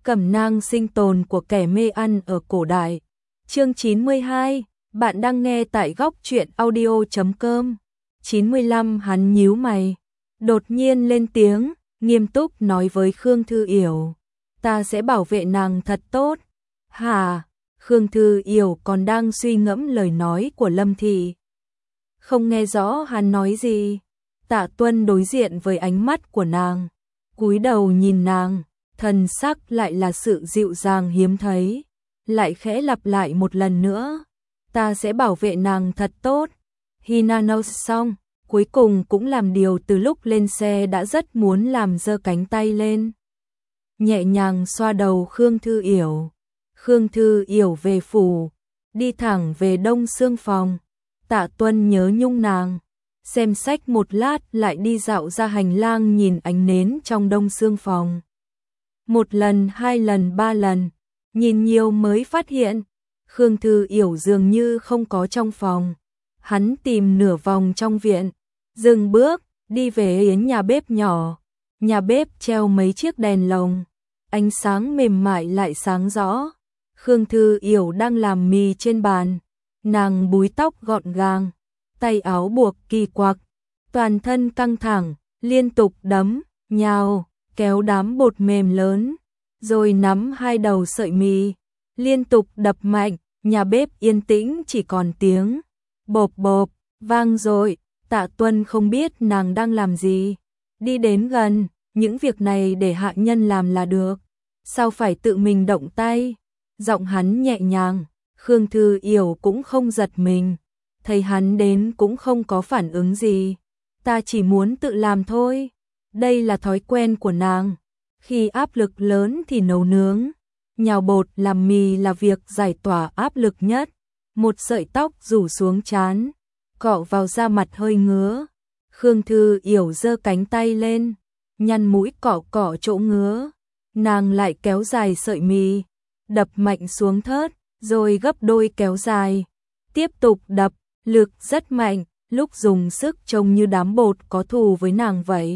Cẩm nang sinh tồn của kẻ mê ăn ở cổ đại. Chương 92, bạn đang nghe tại góc truyện audio.com. 95 hắn nhíu mày, đột nhiên lên tiếng, nghiêm túc nói với Khương Thư Yểu, ta sẽ bảo vệ nàng thật tốt. Hả? Khương Thư Yểu còn đang suy ngẫm lời nói của Lâm Thị, không nghe rõ hắn nói gì. Tạ Tuân đối diện với ánh mắt của nàng, cúi đầu nhìn nàng, thần sắc lại là sự dịu dàng hiếm thấy, lại khẽ lặp lại một lần nữa, ta sẽ bảo vệ nàng thật tốt. Hina nói xong, cuối cùng cũng làm điều từ lúc lên xe đã rất muốn làm, giơ cánh tay lên, nhẹ nhàng xoa đầu Khương Thư Yểu. Khương Thư Yểu về phủ, đi thẳng về Đông Xương phòng. Tạ Tuân nhớ nhung nàng, xem sách một lát lại đi dạo ra hành lang nhìn ánh nến trong Đông Xương phòng. Một lần, hai lần, ba lần, nhìn nhiều mới phát hiện, Khương Thư Yểu dường như không có trong phòng. Hắn tìm nửa vòng trong viện, dừng bước, đi về yến nhà bếp nhỏ. Nhà bếp treo mấy chiếc đèn lồng, ánh sáng mềm mại lại sáng rõ. Khương Thư Yểu đang làm mì trên bàn, nàng búi tóc gọn gàng, tay áo buộc kỳ quặc, toàn thân căng thẳng, liên tục đấm, nhào, kéo đám bột mềm lớn, rồi nắm hai đầu sợi mì, liên tục đập mạnh. Nhà bếp yên tĩnh, chỉ còn tiếng bộp bộp vang dội. Tạ Tuân không biết nàng đang làm gì, đi đến gần, những việc này để hạ nhân làm là được, sao phải tự mình động tay. Giọng hắn nhẹ nhàng, Khương Thư Yểu cũng không giật mình, thấy hắn đến cũng không có phản ứng gì. Ta chỉ muốn tự làm thôi. Đây là thói quen của nàng, khi áp lực lớn thì nấu nướng, nhào bột làm mì là việc giải tỏa áp lực nhất. Một sợi tóc rủ xuống trán, cọ vào da mặt hơi ngứa. Khương Thư Yểu giơ cánh tay lên, nhăn mũi cọ cọ chỗ ngứa, nàng lại kéo dài sợi mì, đập mạnh xuống thớt, rồi gấp đôi kéo dài, tiếp tục đập, lực rất mạnh, lúc dùng sức trông như đám bột có thù với nàng vậy.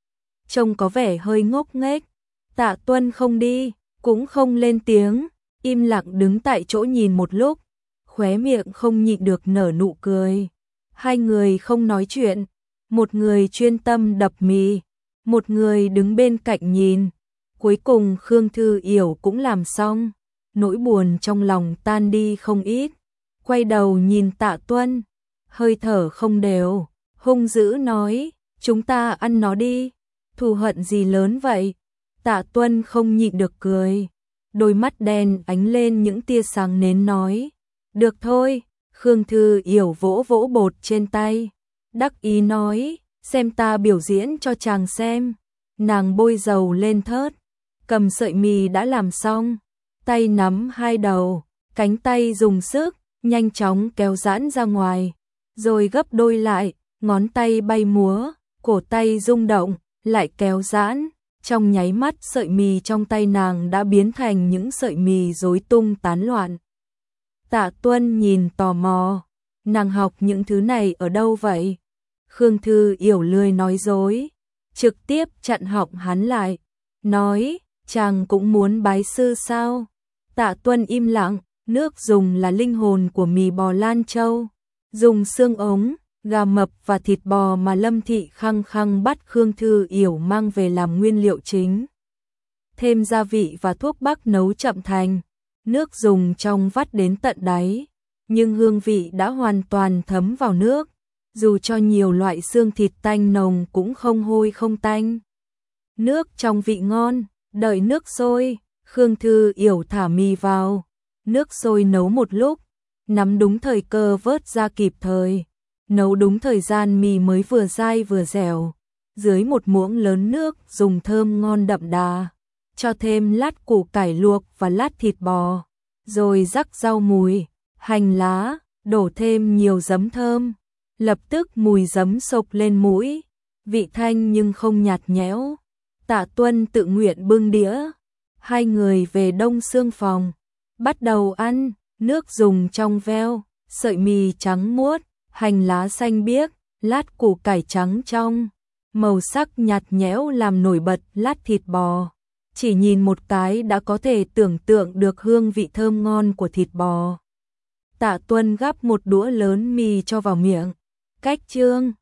Trông có vẻ hơi ngốc nghếch. Tạ Tuân không đi, cũng không lên tiếng, im lặng đứng tại chỗ nhìn một lúc, khóe miệng không nhịn được nở nụ cười. Hai người không nói chuyện, một người chuyên tâm đập mì, một người đứng bên cạnh nhìn. Cuối cùng Khương Thư Yểu cũng làm xong, nỗi buồn trong lòng tan đi không ít, quay đầu nhìn Tạ Tuân, hơi thở không đều, hung dữ nói, chúng ta ăn nó đi, thù hận gì lớn vậy. Tạ Tuân không nhịn được cười, đôi mắt đen ánh lên những tia sáng nến nói, được thôi. Khương Thư Yểu vỗ vỗ bột trên tay, đắc ý nói, xem ta biểu diễn cho chàng xem. Nàng bôi dầu lên thớt, cầm sợi mì đã làm xong, tay nắm hai đầu, cánh tay dùng sức, nhanh chóng kéo giãn ra ngoài, rồi gấp đôi lại, ngón tay bay múa, cổ tay rung động, lại kéo giãn. Trong nháy mắt sợi mì trong tay nàng đã biến thành những sợi mì rối tung tán loạn. Tạ Tuân nhìn tò mò, nàng học những thứ này ở đâu vậy? Khương Thư Yểu lười nói dối, trực tiếp chặn họng hắn lại, nói, chàng cũng muốn bái sư sao? Tạ Tuân im lặng, nước dùng là linh hồn của mì bò Lan Châu, dùng xương ống, gà mập và thịt bò mà Lâm Thị khăng khăng bắt Khương Thư Yểu mang về làm nguyên liệu chính. Thêm gia vị và thuốc bắc nấu chậm thành, nước dùng trong vắt đến tận đáy, nhưng hương vị đã hoàn toàn thấm vào nước, dù cho nhiều loại xương thịt tanh nồng cũng không hôi không tanh. Nước trong vị ngon, đợi nước sôi, Khương Thư Yểu thả mì vào, nước sôi nấu một lúc, nắm đúng thời cơ vớt ra kịp thời. Nấu đúng thời gian mì mới vừa dai vừa dẻo, dưới một muỗng lớn nước dùng thơm ngon đậm đà, cho thêm lát củ cải luộc và lát thịt bò, rồi rắc rau mùi, hành lá, đổ thêm nhiều giấm thơm, lập tức mùi giấm xộc lên mũi, vị thanh nhưng không nhạt nhẽo. Tạ Tuân tự nguyện bưng đĩa, hai người về Đông Xương phòng, bắt đầu ăn, nước dùng trong veo, sợi mì trắng muốt, hành lá xanh biếc, lát củ cải trắng trong, màu sắc nhạt nhẽo làm nổi bật lát thịt bò. chỉ nhìn một cái đã có thể tưởng tượng được hương vị thơm ngon của thịt bò. Tạ Tuân gắp một đũa lớn mì cho vào miệng. Cách Trương